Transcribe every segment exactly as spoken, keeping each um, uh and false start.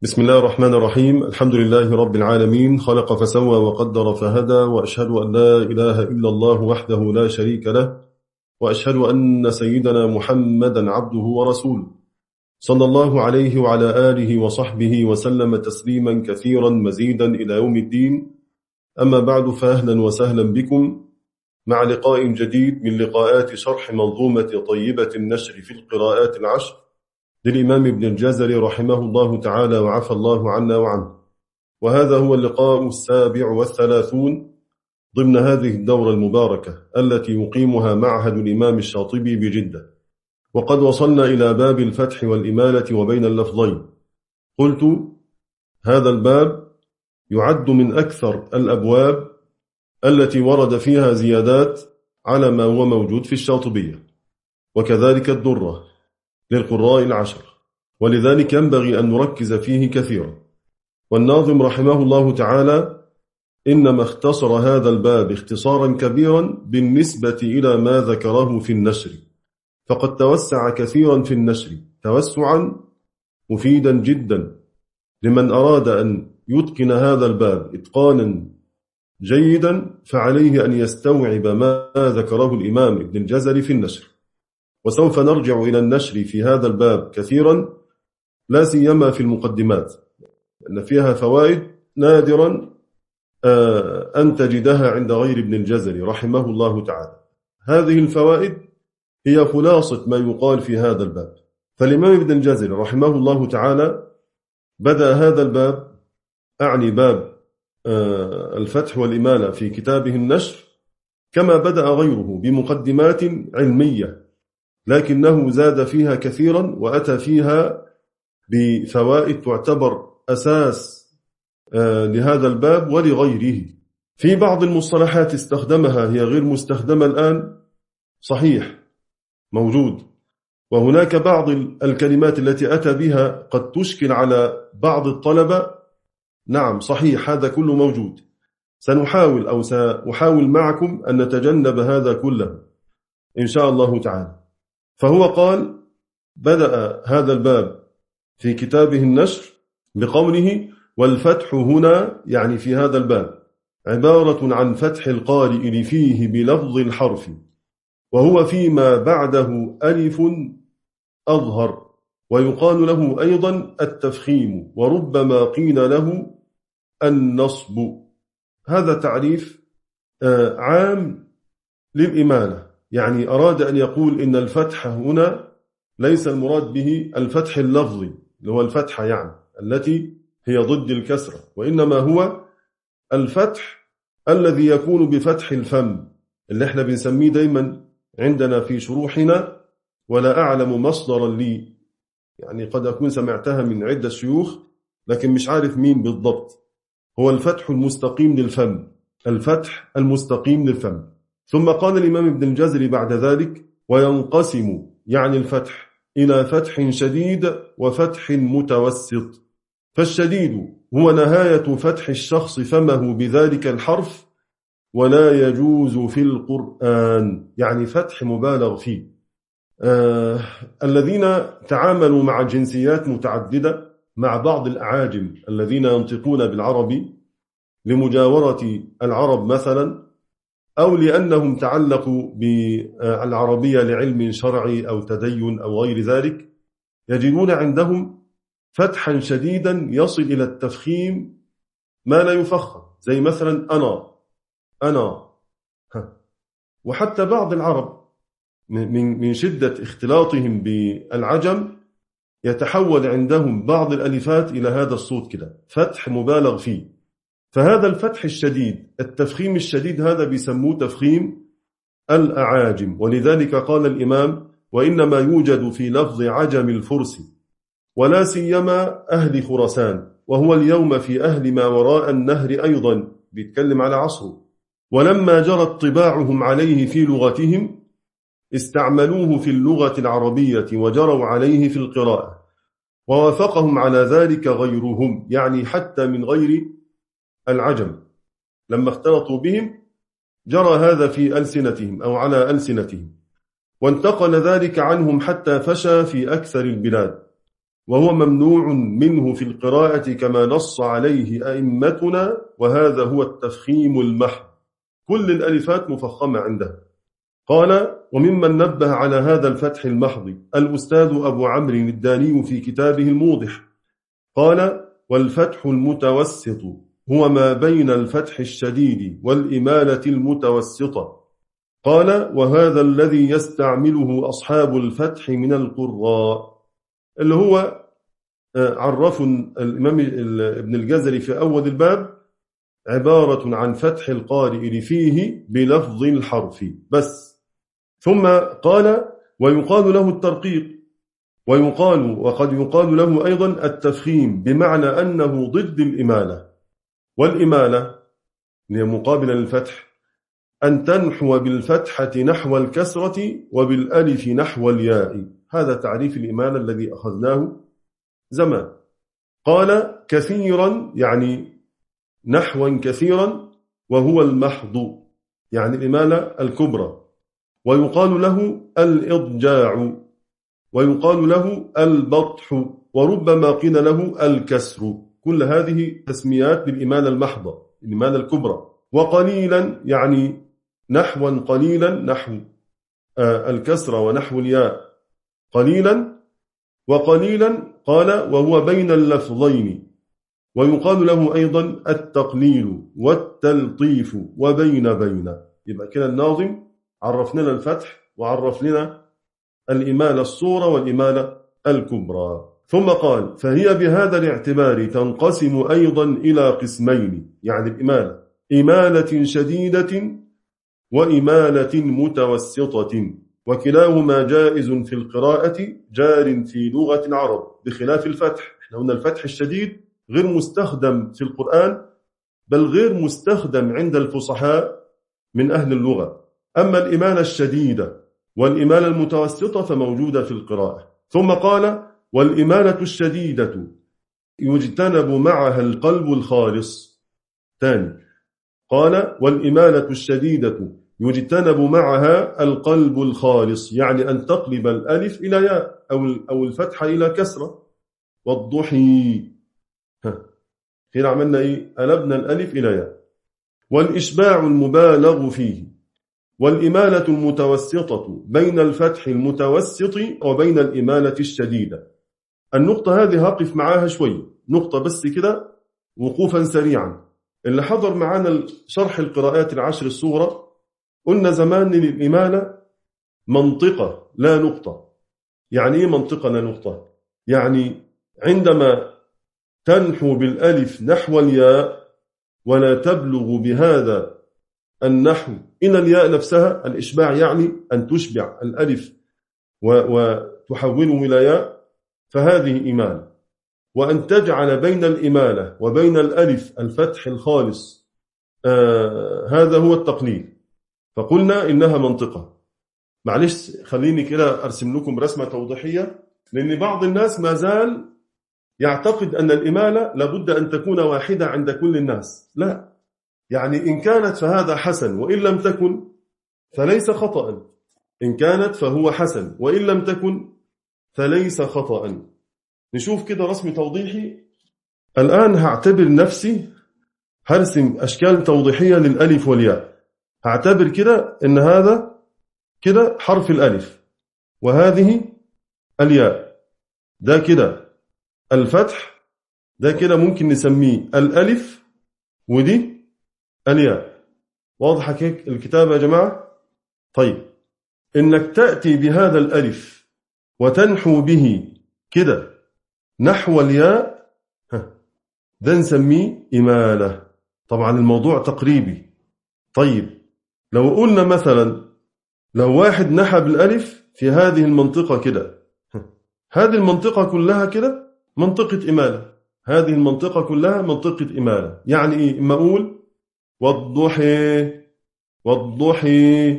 بسم الله الرحمن الرحيم. الحمد لله رب العالمين، خلق فسوى وقدر فهدى، وأشهد أن لا إله إلا الله وحده لا شريك له، وأشهد أن سيدنا محمدا عبده ورسوله صلى الله عليه وعلى آله وصحبه وسلم تسليما كثيرا مزيدا إلى يوم الدين. أما بعد، فأهلا وسهلا بكم مع لقاء جديد من لقاءات شرح منظومة طيبة النشر في القراءات العشر للإمام ابن الجزري رحمه الله تعالى وعفى الله عنا وعنه. وهذا هو اللقاء السابع والثلاثون ضمن هذه الدورة المباركة التي يقيمها معهد الإمام الشاطبي بجدة، وقد وصلنا إلى باب الفتح والإمالة وبين اللفظين. قلت هذا الباب يعد من أكثر الأبواب التي ورد فيها زيادات على ما هو موجود في الشاطبية، وكذلك الدرة للقراء العشر، ولذلك ينبغي أن نركز فيه كثيرا. والناظم رحمه الله تعالى إنما اختصر هذا الباب اختصارا كبيرا بالنسبة إلى ما ذكره في النشر، فقد توسع كثيرا في النشر توسعا مفيدا جدا لمن أراد أن يتقن هذا الباب إتقانا جيدا، فعليه أن يستوعب ما ذكره الإمام ابن الجزري في النشر. وسوف نرجع إلى النشر في هذا الباب كثيرا، لا سيما في المقدمات، لأن فيها فوائد نادرا أن تجدها عند غير ابن الجزري رحمه الله تعالى. هذه الفوائد هي خلاصة ما يقال في هذا الباب. فالإمام ابن الجزري رحمه الله تعالى بدأ هذا الباب، أعني باب الفتح والإمالة في كتابه النشر، كما بدأ غيره بمقدمات علمية، لكنه زاد فيها كثيرا وأتى فيها بفوائد تعتبر أساس لهذا الباب ولغيره. في بعض المصطلحات استخدمها هي غير مستخدمة الآن، صحيح موجود، وهناك بعض الكلمات التي أتى بها قد تشكل على بعض الطلبة، نعم صحيح، هذا كله موجود. سنحاول أو سأحاول معكم أن نتجنب هذا كله إن شاء الله تعالى. فهو قال بدأ هذا الباب في كتابه النشر بقوله والفتح هنا، يعني في هذا الباب، عبارة عن فتح القارئ فيه بلفظ الحرف، وهو فيما بعده ألف أظهر، ويقال له أيضا التفخيم، وربما قيل له النصب. هذا تعريف عام للإمالة، يعني أراد أن يقول إن الفتح هنا ليس المراد به الفتح اللفظي اللي هو الفتحة يعني التي هي ضد الكسرة، وإنما هو الفتح الذي يكون بفتح الفم اللي احنا بنسميه دايما عندنا في شروحنا، ولا أعلم مصدرا لي، يعني قد أكون سمعتها من عدة شيوخ لكن مش عارف مين بالضبط. هو الفتح المستقيم للفم، الفتح المستقيم للفم. ثم قال الإمام ابن الجزري بعد ذلك وينقسم، يعني الفتح، إلى فتح شديد وفتح متوسط. فالشديد هو نهاية فتح الشخص فمه بذلك الحرف، ولا يجوز في القرآن، يعني فتح مبالغ فيه. آه الذين تعاملوا مع جنسيات متعددة، مع بعض الأعاجم الذين ينطقون بالعربي لمجاورة العرب مثلا، أو لأنهم تعلقوا بالعربية لعلم شرعي أو تدين أو غير ذلك، يجدون عندهم فتحا شديدا يصل إلى التفخيم ما لا يفخم، زي مثلا أنا أنا ها. وحتى بعض العرب من من شدة اختلاطهم بالعجم يتحول عندهم بعض الألفات إلى هذا الصوت كده، فتح مبالغ فيه. فهذا الفتح الشديد، التفخيم الشديد، هذا بيسموه تفخيم الأعاجم. ولذلك قال الإمام وإنما يوجد في لفظ عجم الفرس ولا سيما أهل خراسان، وهو اليوم في أهل ما وراء النهر أيضا، بيتكلم على عصره. ولما جرت طباعهم عليه في لغتهم استعملوه في اللغة العربية وجروا عليه في القراءة، ووافقهم على ذلك غيرهم، يعني حتى من غير العجم لما اختلطوا بهم جرى هذا في ألسنتهم أو على ألسنتهم، وانتقل ذلك عنهم حتى فشى في أكثر البلاد. وهو ممنوع منه في القراءة كما نص عليه أئمتنا، وهذا هو التفخيم المحض. كل الألفات مفخمة عنده. قال: وممن نبه على هذا الفتح المحض الأستاذ أبو عمرو الداني في كتابه الموضح، قال: والفتح المتوسط هو ما بين الفتح الشديد والإمالة المتوسطة. قال: وهذا الذي يستعمله أصحاب الفتح من القراء، اللي هو عرف الإمام ابن الجزري في أول الباب عبارة عن فتح القارئ فيه بلفظ الحرف بس. ثم قال: ويقال له الترقيق، ويقال وقد يقال له أيضا التفخيم، بمعنى أنه ضد الإمالة. والإمالة هي مقابلة للفتح، أن تنحو بالفتحة نحو الكسرة وبالألف نحو الياء. هذا تعريف الإمالة الذي أخذناه زمان. قال: كثيرا يعني نحوا كثيرا، وهو المحض يعني الإمالة الكبرى. ويقال له الإضجاع، ويقال له البطح، وربما قيل له الكسر. كل هذه تسميات للإمالة المحضة، الإمالة الكبرى. وقليلا يعني نحوا قليلا، نحو الكسر ونحو الياء قليلا. وقليلا قال وهو بين اللفظين. ويقال له أيضا التقليل والتلطيف وبين بين. يبقى كده الناظم عرف لنا الفتح وعرف لنا الإمالة الصورة والإمالة الكبرى. ثم قال: فهي بهذا الاعتبار تنقسم أيضا إلى قسمين، يعني الإمالة إمالة شديدة وإمالة متوسطة، وكلاهما جائز في القراءة جار في لغة العرب بخلاف الفتح. احنا قلنا الفتح الشديد غير مستخدم في القرآن، بل غير مستخدم عند الفصحاء من أهل اللغة. أما الإمالة الشديدة والإمالة المتوسطة فموجودة في القراءة. ثم قال: والإمالة الشديدة يجتنب معها القلب الخالص. ثاني قال: والإمالة الشديدة يجتنب معها القلب الخالص، يعني أن تقلب الألف إلى ياء أو الفتحة إلى كسرة. والضحي هنا عملنا إيه؟ قلبنا الألف إلى ياء. والإشباع المبالغ فيه. والإمالة المتوسطة بين الفتح المتوسط وبين الإمالة الشديدة. النقطة هذه هقف معاها شوي، نقطة بس كده وقوفا سريعا. اللي حضر معانا شرح القراءات العشر الصغرى قلنا زمان للإمالة منطقة لا نقطة. يعني إيه منطقة لا نقطة؟ يعني عندما تنحو بالألف نحو الياء ولا تبلغ بهذا النحو إلى الياء نفسها، الإشباع يعني أن تشبع الألف وتحوله إلى ياء، فهذه إمالة. وأن تجعل بين الإمالة وبين الألف الفتح الخالص، آه هذا هو التقليل. فقلنا إنها منطقة. معلش خليني كده أرسم لكم رسمة توضيحية، لأن بعض الناس ما زال يعتقد أن الإمالة لابد أن تكون واحدة عند كل الناس. لا، يعني إن كانت فهذا حسن، وإن لم تكن فليس خطأ. إن كانت فهو حسن، وإن لم تكن فليس خطأ. نشوف كده رسم توضيحي. الآن هعتبر نفسي هرسم أشكال توضيحية للألف والياء. هعتبر كده إن هذا كده حرف الألف، وهذه الياء، ده كده الفتح، ده كده ممكن نسميه الألف، ودي الياء. واضحة كيك الكتابة يا جماعة؟ طيب، إنك تأتي بهذا الألف وتنحو به كده نحو الياء، ده نسميه إمالة. طبعا الموضوع تقريبي. طيب لو قلنا مثلا لو واحد نحى بالألف في هذه المنطقة كده، هذه المنطقة كلها كده منطقة إمالة. هذه المنطقة كلها منطقة إمالة. يعني إيه؟ إما أقول والضحي والضحي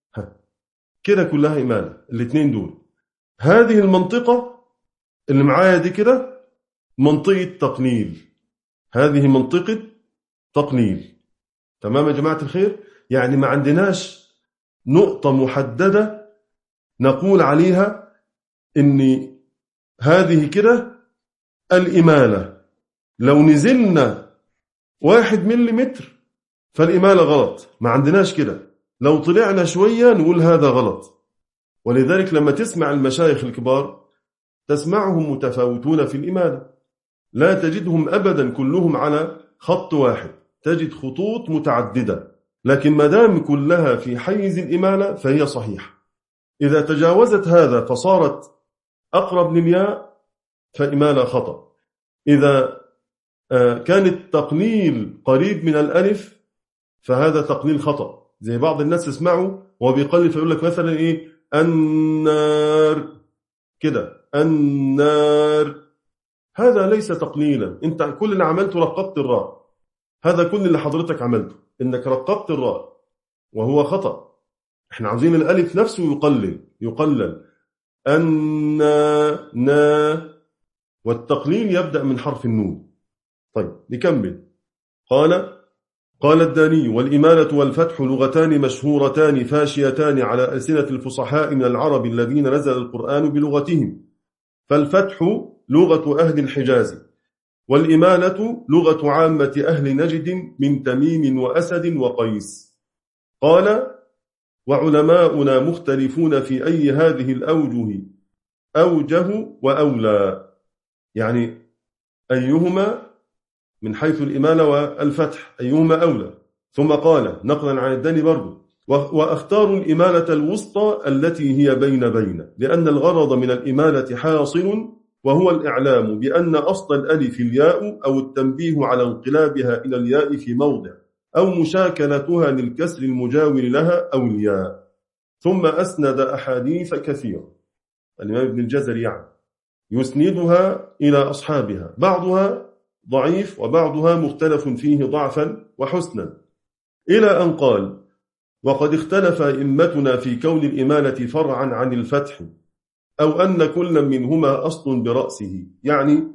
كده كلها إمالة، الاثنين دول. هذه المنطقة اللي معايا دي كده منطقة تقليل. هذه منطقة تقليل. تمام يا جماعة الخير؟ يعني ما عندناش نقطة محددة نقول عليها إن هذه كده الإمالة لو نزلنا واحد مليمتر فالإمالة غلط، ما عندناش كده. لو طلعنا شوية نقول هذا غلط. ولذلك لما تسمع المشايخ الكبار تسمعهم متفاوتون في الإمالة، لا تجدهم أبدا كلهم على خط واحد، تجد خطوط متعددة، لكن ما دام كلها في حيز الإمالة فهي صحيحة. إذا تجاوزت هذا فصارت أقرب للياء فإمالة خطأ. إذا كان التقليل قريب من الألف فهذا تقليل خطأ. زي بعض الناس يسمعوا وهو بيقلل فيقول لك مثلا إيه النار كده، النار، هذا ليس تقليلا. أنت كل اللي عملته رققت الراء، هذا كل اللي حضرتك عملته إنك رققت الراء وهو خطأ. احنا عاوزين الألف نفسه يقلل يقلل النا نا، والتقليل يبدأ من حرف النون. طيب نكمل. قال قال الداني: والإمالة والفتح لغتان مشهورتان فاشيتان على ألسنة الفصحاء من العرب الذين نزل القرآن بلغتهم، فالفتح لغة أهل الحجاز، والإمالة لغة عامة أهل نجد من تميم وأسد وقيس. قال: وعلماؤنا مختلفون في أي هذه الأوجه أوجه وأولى، يعني أيهما من حيث الإمالة والفتح أيهما أولى. ثم قال نقلا عن الداني برضو: وأختار الإمالة الوسطى التي هي بين بين، لأن الغرض من الإمالة حاصل، وهو الإعلام بأن أصل الألف الياء أو التنبيه على انقلابها إلى الياء في موضع، أو مشاكلتها للكسر المجاور لها أو الياء. ثم أسند أحاديث كثيرة، الإمام ابن الجزري يعني يسندها إلى أصحابها، بعضها ضعيف وبعضها مختلف فيه ضعفا وحسنا، إلى أن قال: وقد اختلف أئمتنا في كون الإمالة فرعا عن الفتح، أو أن كل منهما أصل برأسه. يعني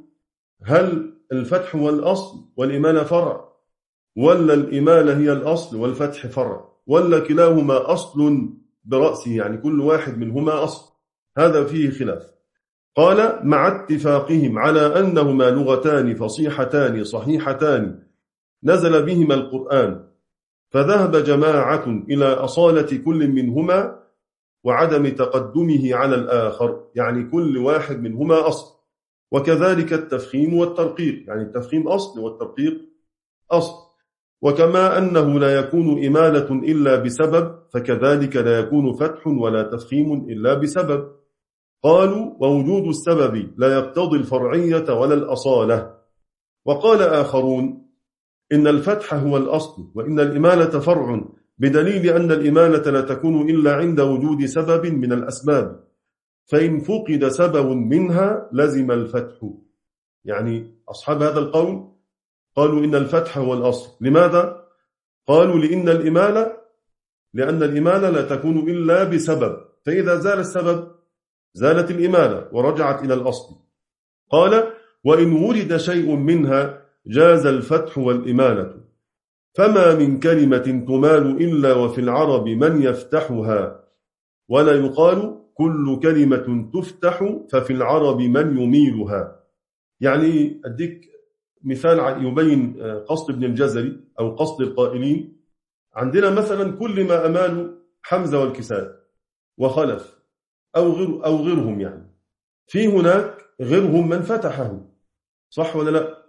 هل الفتح هو الأصل والإمالة فرع، ولا الإمالة هي الأصل والفتح فرع، ولا كلاهما أصل برأسه، يعني كل واحد منهما أصل؟ هذا فيه خلاف. قال: مع اتفاقهم على أنهما لغتان فصيحتان صحيحتان نزل بهما القرآن، فذهب جماعة إلى أصالة كل منهما وعدم تقدمه على الآخر، يعني كل واحد منهما أصل. وكذلك التفخيم والترقيق، يعني التفخيم أصل والترقيق أصل. وكما أنه لا يكون إمالة إلا بسبب، فكذلك لا يكون فتح ولا تفخيم إلا بسبب. قالوا: ووجود السبب لا يقتضي الفرعية ولا الأصالة. وقال آخرون: إن الفتح هو الأصل، وإن الإمالة فرع، بدليل أن الإمالة لا تكون إلا عند وجود سبب من الأسباب، فإن فقد سبب منها لزم الفتح. يعني أصحاب هذا القول قالوا إن الفتح هو الأصل. لماذا؟ قالوا: لأن الإمالة لأن الإمالة لا تكون إلا بسبب، فإذا زال السبب زالت الإمالة ورجعت إلى الأصل. قال: وإن ورد شيء منها جاز الفتح والإمالة، فما من كلمة تمال إلا وفي العرب من يفتحها، ولا يقال كل كلمة تفتح ففي العرب من يميلها. يعني أديك مثال يبين قصد ابن الجزري أو قصد القائلين. عندنا مثلا كل ما أمالوا حمزة والكساء وخلف أو غير أو غيرهم، يعني في هناك غيرهم من فتحه، صح ولا لا؟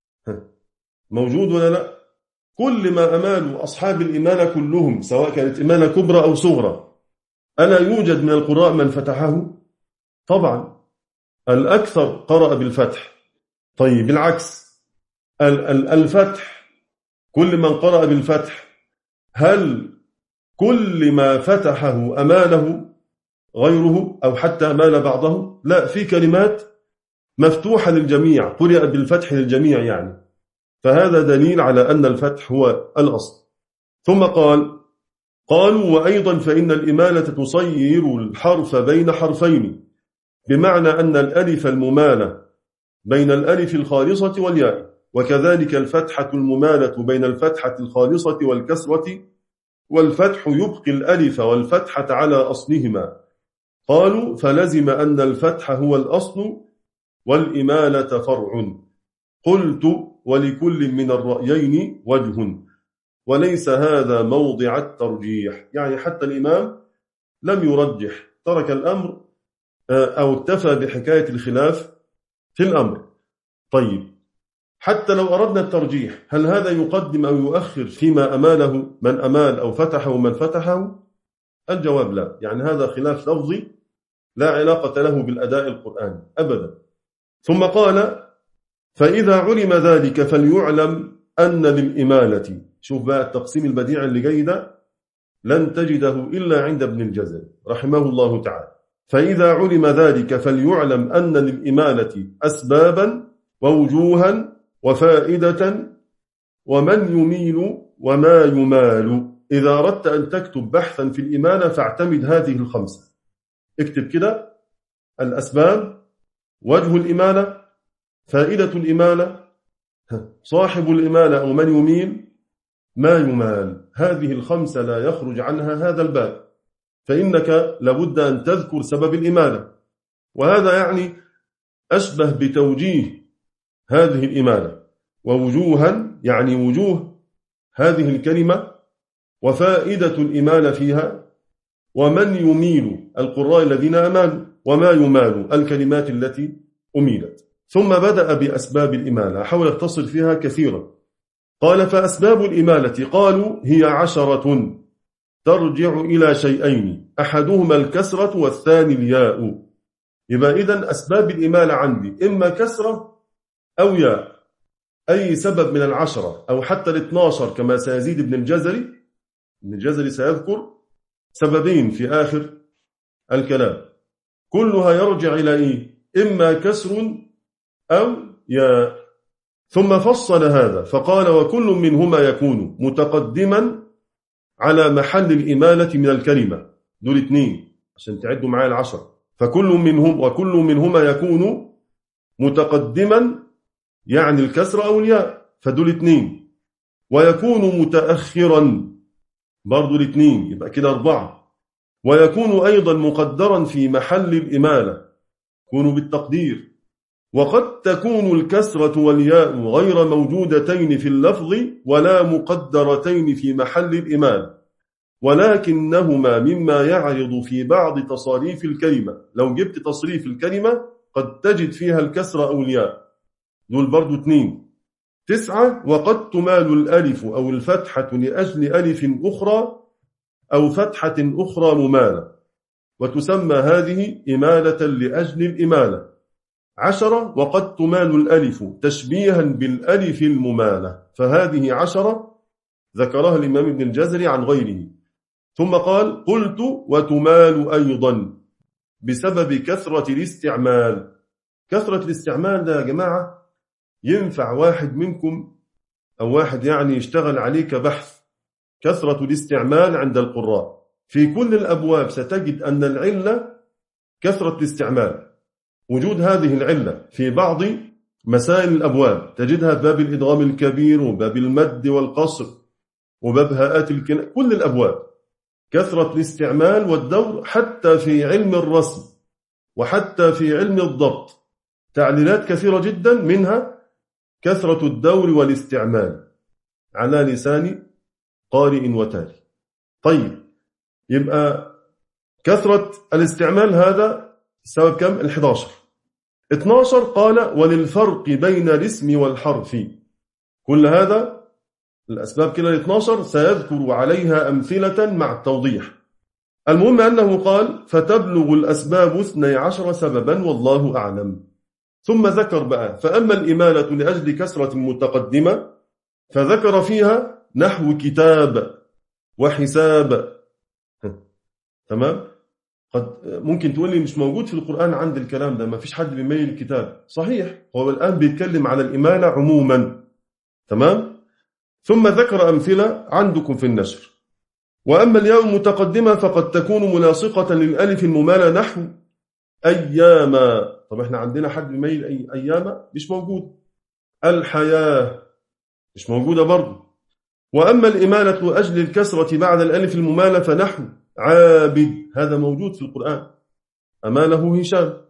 موجود ولا لا؟ كل ما أمالوا أصحاب الإمالة كلهم، سواء كانت إمالة كبرى أو صغرى، ألا يوجد من القراء من فتحه؟ طبعا الأكثر قرأ بالفتح. طيب العكس، الفتح كل من قرأ بالفتح، هل كل ما فتحه أماله غيره أو حتى أمال بعضه؟ لا، في كلمات مفتوحة للجميع قرأ بالفتح للجميع، يعني فهذا دليل على أن الفتح هو الأصل. ثم قال: قالوا: وأيضا فإن الإمالة تصير الحرف بين حرفين، بمعنى أن الألف الممالة بين الألف الخالصة والياء، وكذلك الفتحة الممالة بين الفتحة الخالصة والكسرة، والفتح يبقي الألف والفتحة على أصلهما. قالوا: فلزم أن الفتح هو الأصل، والإمالة فرع. قلت ولكل من الرأيين وجه وليس هذا موضع الترجيح. يعني حتى الإمام لم يرجح، ترك الأمر أو اكتفى بحكاية الخلاف في الأمر. طيب حتى لو أردنا الترجيح، هل هذا يقدم أو يؤخر فيما أماله من أمال أو فتحه من فتحه؟ الجواب لا. يعني هذا خلاف لفظي لا علاقة له بالأداء القرآني أبدا. ثم قال فإذا علم ذلك فليعلم أن للإمالة، شوف بقى التقسيم البديع اللي جاي ده لن تجده إلا عند ابن الجزري رحمه الله تعالى. فإذا علم ذلك فليعلم أن للإمالة أسبابا ووجوها وفائدة ومن يميل وما يمال. إذا أردت أن تكتب بحثا في الإمالة فاعتمد هذه الخمسة. اكتب كده: الأسباب، وجه الإمالة، فائدة الإمالة، صاحب الإمالة أو من يميل، ما يمال. هذه الخمسة لا يخرج عنها هذا الباب، فإنك لابد أن تذكر سبب الإمالة، وهذا يعني أشبه بتوجيه هذه الإمالة، ووجوها يعني وجوه هذه الكلمة، وفائدة الإمالة فيها، ومن يميل القراء الذين أمالوا، وما يمال الكلمات التي أميلت. ثم بدأ بأسباب الإمالة، حاول يختصر فيها كثيرا. قال فأسباب الإمالة قالوا هي عشرة ترجع إلى شيئين أحدهما الكسرة والثاني الياء. يبقى إذن أسباب الإمالة عندي إما كسرة أو ياء، أي سبب من العشرة أو حتى الاثناشر كما سيزيد ابن الجزري. ابن الجزري سيذكر سببين في آخر الكلام، كلها يرجع إلى إيه؟ إما كسر أو ياء. ثم فصل هذا فقال وكل منهما يكون متقدما على محل الإمالة من الكلمة. دول اثنين عشان تعدوا معايا العشر. فكل منهم وكل منهما يكون متقدما يعني الكسر أو الياء، فدول اثنين. ويكون متأخرا برضو الاثنين، يبقى كده أربعة. ويكون أيضا مقدرا في محل الإمالة، يكون بالتقدير. وقد تكون الكسرة والياء غير موجودتين في اللفظ ولا مقدرتين في محل الإمالة، ولكنهما مما يعرض في بعض تصاريف الكلمة. لو جبت تصريف الكلمة قد تجد فيها الكسرة أو الياء، دول برضو اثنين. تسعة وقد تمال الألف أو الفتحة لأجل ألف أخرى أو فتحة أخرى ممالة، وتسمى هذه إمالة لأجل الإمالة. عشرة وقد تمال الألف تشبيها بالألف الممالة، فهذه عشرة ذكرها الإمام ابن الجزري عن غيره. ثم قال قلت وتمال أيضا بسبب كثرة الاستعمال. كثرة الاستعمال ده يا جماعة ينفع واحد منكم أو واحد يعني يشتغل عليك بحث. كثرة الاستعمال عند القراء في كل الأبواب ستجد أن العلة كثرة الاستعمال. وجود هذه العلة في بعض مسائل الأبواب تجدها في باب الإدغام الكبير وباب المد والقصر وباب هاءات الكناية، كل الأبواب كثرة الاستعمال والدور، حتى في علم الرسم وحتى في علم الضبط تعليلات كثيرة جدا، منها كثرة الدور والاستعمال على لسان قارئ وتالي. طيب يبقى كثرة الاستعمال هذا السبب كم؟ الحداشر. اثناشر قال وللفرق بين الاسم والحرف. كل هذا الأسباب كلا الاثناشر سيذكر عليها أمثلة مع التوضيح. المهم أنه قال فتبلغ الأسباب اثني عشر سببا والله أعلم. ثم ذكر بقى فأما الإمالة لأجل كسرة متقدمة فذكر فيها نحو كتاب وحساب. تمام؟ قد ممكن تقول لي مش موجود في القرآن عند الكلام ده، ما فيش حد بيميل الكتاب. صحيح، هو الآن بيتكلم على الإمالة عموما. تمام؟ ثم ذكر أمثلة عندكم في النشر. وأما الياء المتقدمة فقد تكون ملاصقة للألف الممالة نحو أياما. طب احنا عندنا حد بيميل أي أياما؟ مش موجود. الحياة مش موجودة برضو. وأما الإمالة أجل الكسرة بعد الألف الممالة فنحو عابد، هذا موجود في القرآن، أماله هشام.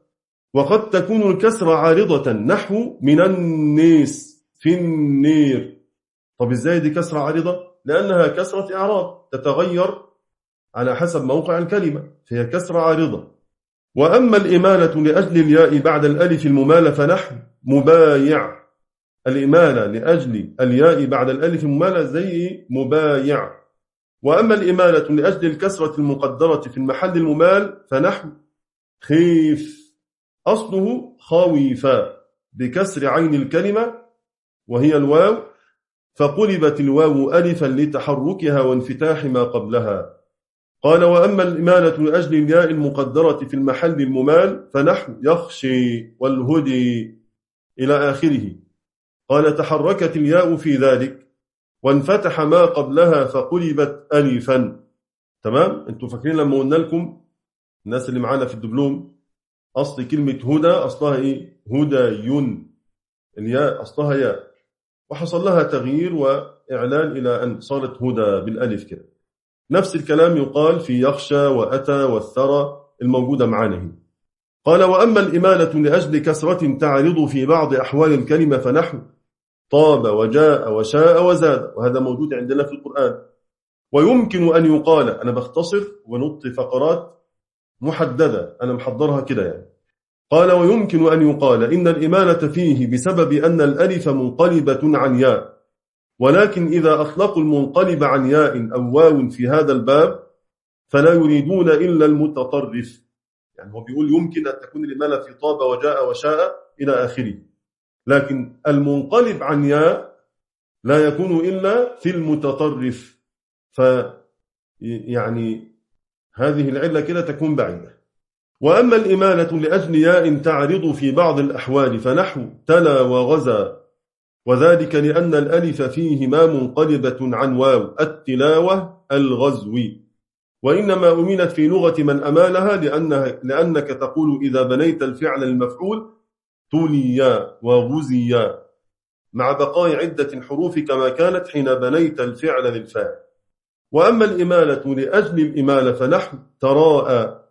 وقد تكون الكسرة عارضة نحو من النيس في النير. طب إزاي دي كسرة عارضة؟ لأنها كسرة إعراب تتغير على حسب موقع الكلمة، فهي كسرة عارضة. وأما الإمالة لأجل الياء بعد الألف الممالة فنحو مبايع. الإمالة لأجل الياء بعد الألف الممالة زي مبايع. وأما الإمالة لأجل الكسرة المقدرة في المحل الممال فنحو خيف. أصله خويفا بكسر عين الكلمة وهي الواو، فقلبت الواو ألفا لتحركها وانفتاح ما قبلها. قال وأما الإمالة لأجل الياء المقدرة في المحل الممال فنحو يخشي والهدي إلى آخره. قال تحركت الياء في ذلك وانفتح ما قبلها فقلبت ألفا. تمام؟ أنتم فاكرين لما قلنا لكم الناس اللي معانا في الدبلوم أصل كلمة هدى أصلها إيه؟ هدى. الياء أصلها ياء وحصل لها تغيير وإعلان إلى أن صارت هدى بالألف كده. نفس الكلام يقال في يخشى وأتى والثرى الموجودة معانه. قال وأما الإمالة لأجل كسرة تعرض في بعض أحوال الكلمة فنحو طاب وجاء وشاء وزاد، وهذا موجود عندنا في القرآن. ويمكن أن يقال، أنا بختصر ونط فقرات محددة أنا محضرها كده يعني. قال ويمكن أن يقال إن الإمالة فيه بسبب أن الألف منقلبة عن ياء، ولكن إذا أطلقوا المنقلب عن ياء أو واو في هذا الباب فلا يريدون إلا المتطرف. يعني هو بيقول يمكن أن تكون الإمالة في طاب وجاء وشاء إلى آخره، لكن المنقلب عن ياء لا يكون إلا في المتطرف، ف يعني هذه العلة كده تكون بعيدة. وأما الإمالة لأجل ياء تعرض في بعض الأحوال فنحو تلا وغزا، وذلك لأن الألف فيهما منقلبة عن واو التلاوة الغزو، وإنما أميلت في لغة من أمالها لأنها لأنك تقول إذا بنيت الفعل المفعول تليا وغزيا مع بقاء عدة حروف كما كانت حين بنيت الفعل للفاعل. وأما الإمالة لأجل الإمالة فنحو تراءى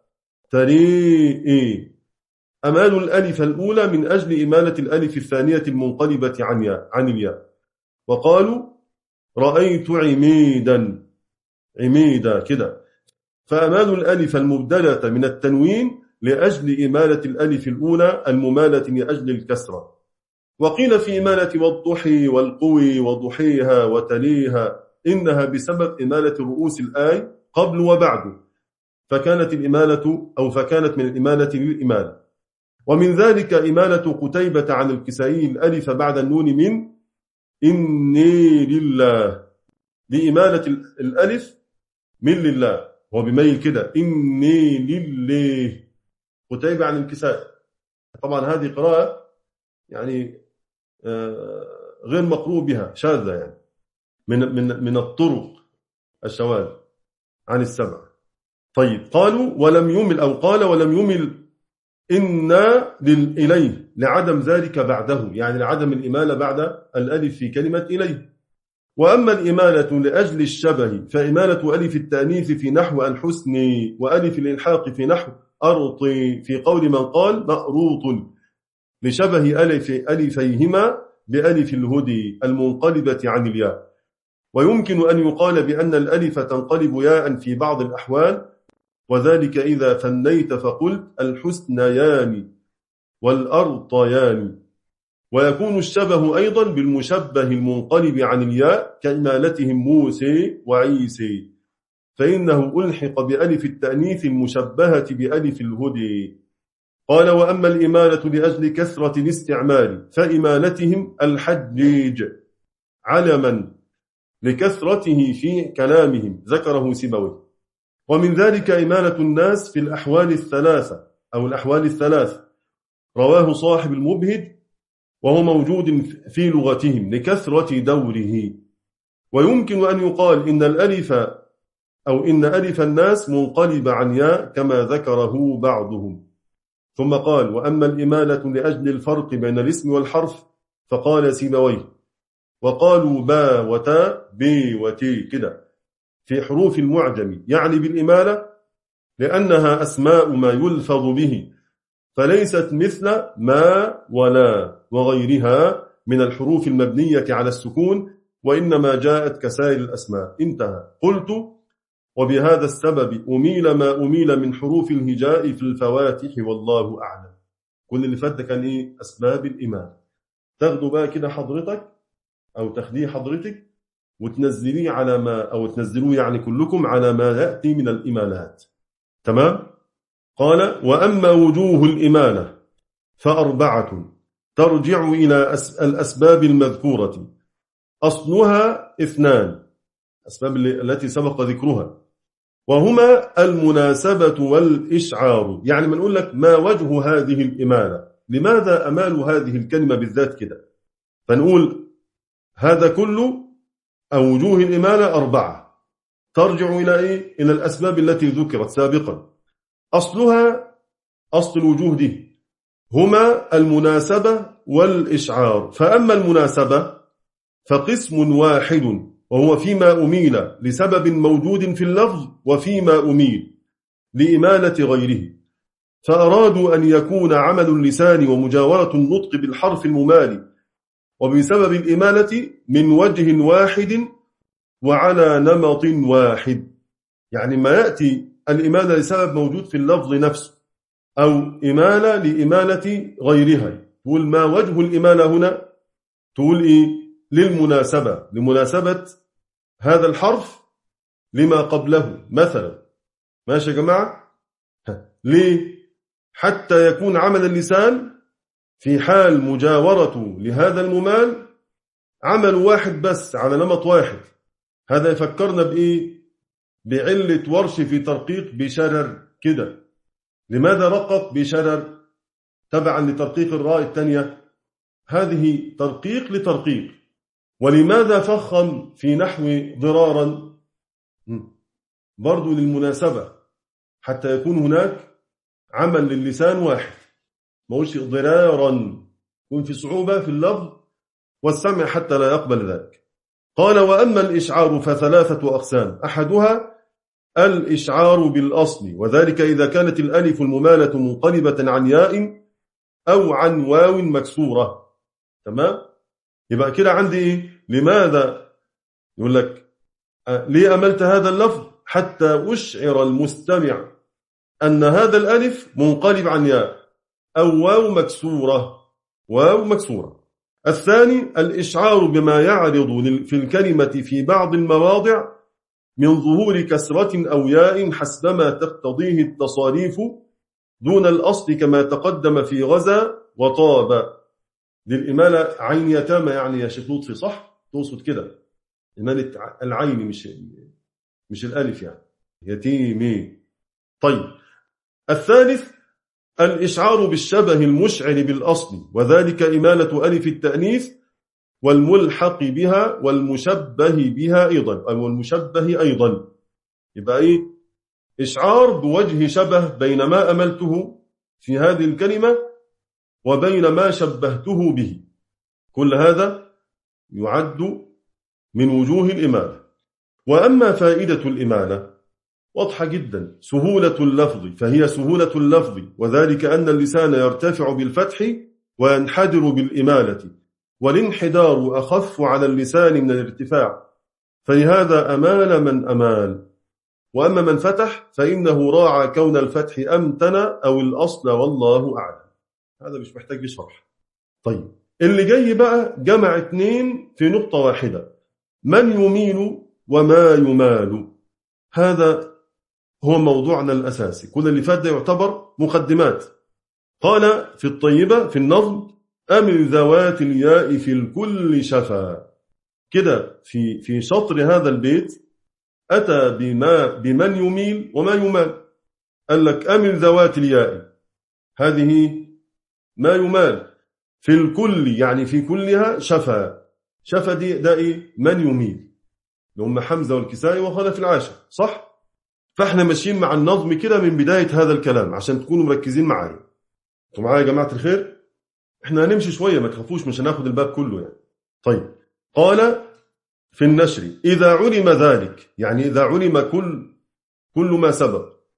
تريئي، أمال الألف الأولى من أجل إمالة الألف الثانية المنقلبة عن ياء عن الياء. وقالوا رأيت عميدا عميدا كده، فأمال الألف المبدلة من التنوين لأجل إمالة الألف الأولى الممالة لأجل الكسرة. وقيل في إمالة والضحي والقوي وضحيها وتليها إنها بسبب إمالة رؤوس الآي قبل وبعد، فكانت الإمالة أو فكانت من الإمالة للإمالة. ومن ذلك إمالة قتيبة عن الكسائي الألف بعد النون من إني لله، لإمالة الألف من لله، هو بميل كده إني لله قتيبة عن الكسائي. طبعا هذه قراءة يعني غير مقروء بها، شاذة يعني من من من الطرق الشواذ عن السبع. طيب قالوا ولم يمل أو قال ولم يمل إنا إليه لعدم ذلك بعده، يعني لعدم الإمالة بعد الألف في كلمة إليه. وأما الإمالة لأجل الشبه فإمالة ألف التأنيث في نحو الحسن وألف الإلحاق في نحو أرطي في قول من قال مأروط لشبه ألف ألفيهما بألف الهدي المنقلبة عن الياء. ويمكن أن يقال بأن الألف تنقلب ياء في بعض الأحوال، وذلك إذا ثنيت فقلت الحسنيان والأرطيان. ويكون الشبه أيضا بالمشبه المنقلب عن الياء كإمالتهم موسى وعيسى، فإنه ألحق بألف التأنيث المشبهة بألف الهدي. قال وأما الإمالة لأجل كثرة الاستعمال فإمالتهم الحجيج علما لكثرته في كلامهم، ذكره سيبويه. ومن ذلك إمالة الناس في الأحوال الثلاثة أو الأحوال الثلاثة، رواه صاحب المبهج وهو موجود في لغتهم لكثرة دوره. ويمكن أن يقال إن الألف أو إن ألف الناس منقلب عن ياء كما ذكره بعضهم. ثم قال وأما الإمالة لأجل الفرق بين الاسم والحرف فقال سيبويه وقالوا با وتا بي وتي كده في حروف المعجم، يعني بالإمالة لأنها أسماء ما يلفظ به، فليست مثل ما ولا وغيرها من الحروف المبنية على السكون، وإنما جاءت كسائر الأسماء. انتهى. قلت: وبهذا السبب أميل ما أميل من حروف الهجاء في الفواتح والله أعلم. كل اللي فات كان إيه؟ أسباب الإمالة. تاخدوا بقى كده حضرتك أو تاخديه حضرتك وتنزليه على ما أو تنزلوه يعني كلكم على ما يأتي من الإمالات. تمام؟ قال: وأما وجوه الإمالة فأربعة ترجع إلى الأسباب المذكورة، أصلها اثنان، أسباب التي سبق ذكرها، وهما المناسبة والإشعار. يعني ما نقول لك ما وجه هذه الإمالة، لماذا أمال هذه الكلمة بالذات كده، فنقول هذا كله أو وجوه الإمالة أربعة ترجع إلى إيه؟ إلى الأسباب التي ذكرت سابقا. أصلها أصل الوجوه دي هما المناسبة والإشعار. فأما المناسبة فقسم واحد، وهو فيما أميل لسبب موجود في اللفظ وفيما أميل لإمالة غيره، فأرادوا أن يكون عمل اللسان ومجاورة النطق بالحرف الممال وبسبب الإمالة من وجه واحد وعلى نمط واحد. يعني ما يأتي الإمالة لسبب موجود في اللفظ نفسه أو إمالة لإمالة غيرها، تقول ما وجه الإمالة هنا؟ تقول إيه؟ للمناسبة، لمناسبة هذا الحرف لما قبله مثلا. ماشي يا جماعة؟ ليه؟ حتى يكون عمل اللسان في حال مجاورته لهذا الممال عمل واحد بس على نمط واحد. هذا يفكرنا بإيه؟ بعلة ورش في ترقيق بشرر كده. لماذا رقق بشرر تبعا لترقيق الراء الثانية؟ هذه ترقيق لترقيق. ولماذا فخم في نحو ضرارا؟ برضو للمناسبة، حتى يكون هناك عمل للسان واحد، ما هوش ضرارا، يكون في صعوبة في اللفظ والسمع حتى لا يقبل ذلك. قال: وأما الإشعار فثلاثة أقسام، أحدها الإشعار بالأصل، وذلك إذا كانت الألف الممالة منقلبة عن ياء أو عن واو مكسورة. تمام؟ يبقى كده عندي إيه؟ لماذا يقول لك ليه أملت هذا اللفظ؟ حتى أشعر المستمع أن هذا الألف منقلب عن ياء أو واو مكسورة، واو مكسورة. الثاني الإشعار بما يعرض في الكلمة في بعض المواضع من ظهور كسرة أو ياء حسبما تقتضيه التصاريف دون الأصل، كما تقدم في غزا وطاب. للإمالة عين يتامى يعني يا شيخ لطفي، صح؟ تقصد كده إمالة العين مش مش الألف يعني يتيمي. طيب، الثالث الإشعار بالشبه المشعر بالأصل، وذلك إمالة ألف التأنيث والملحق بها والمشبه بها أيضا أو المشبه أيضا. يبقى إيه؟ إشعار بوجه شبه بين ما أملته في هذه الكلمة وبين ما شبهته به. كل هذا يعد من وجوه الإمالة. وأما فائدة الإمالة واضحة جدا، سهولة اللفظ، فهي سهولة اللفظ، وذلك أن اللسان يرتفع بالفتح وينحدر بالإمالة، والانحدار أخف على اللسان من الارتفاع، فلهذا أمال من أمال. وأما من فتح فإنه راعى كون الفتح أمتن أو الأصل، والله أعلم. هذا مش محتاج شرح. طيب، اللي جاي بقى جمع اتنين في نقطة واحدة، من يميل وما يمال. هذا هو موضوعنا الأساسي. كل اللي فات ده يعتبر مقدمات. قال في الطيبة في النظم: أمل ذوات الياء في الكل شفا. كده في في شطر هذا البيت أتى بما بمن يميل وما يمال. قال لك أمل ذوات الياء، هذه ما يمال، في الكل يعني في كلها شفا. شفا دي ده إيه؟ من يميل، هم حمزة والكسائي وخلف العاشر، صح؟ فاحنا ماشيين مع النظم كده من بداية هذا الكلام عشان تكونوا مركزين معايا. انتوا معايا يا جماعة الخير؟ احنا هنمشي شوية، ما تخافوش، مش هناخد الباب كله يعني. طيب، قال في النشر: إذا علم ذلك، يعني إذا علم كل كل ما سبق،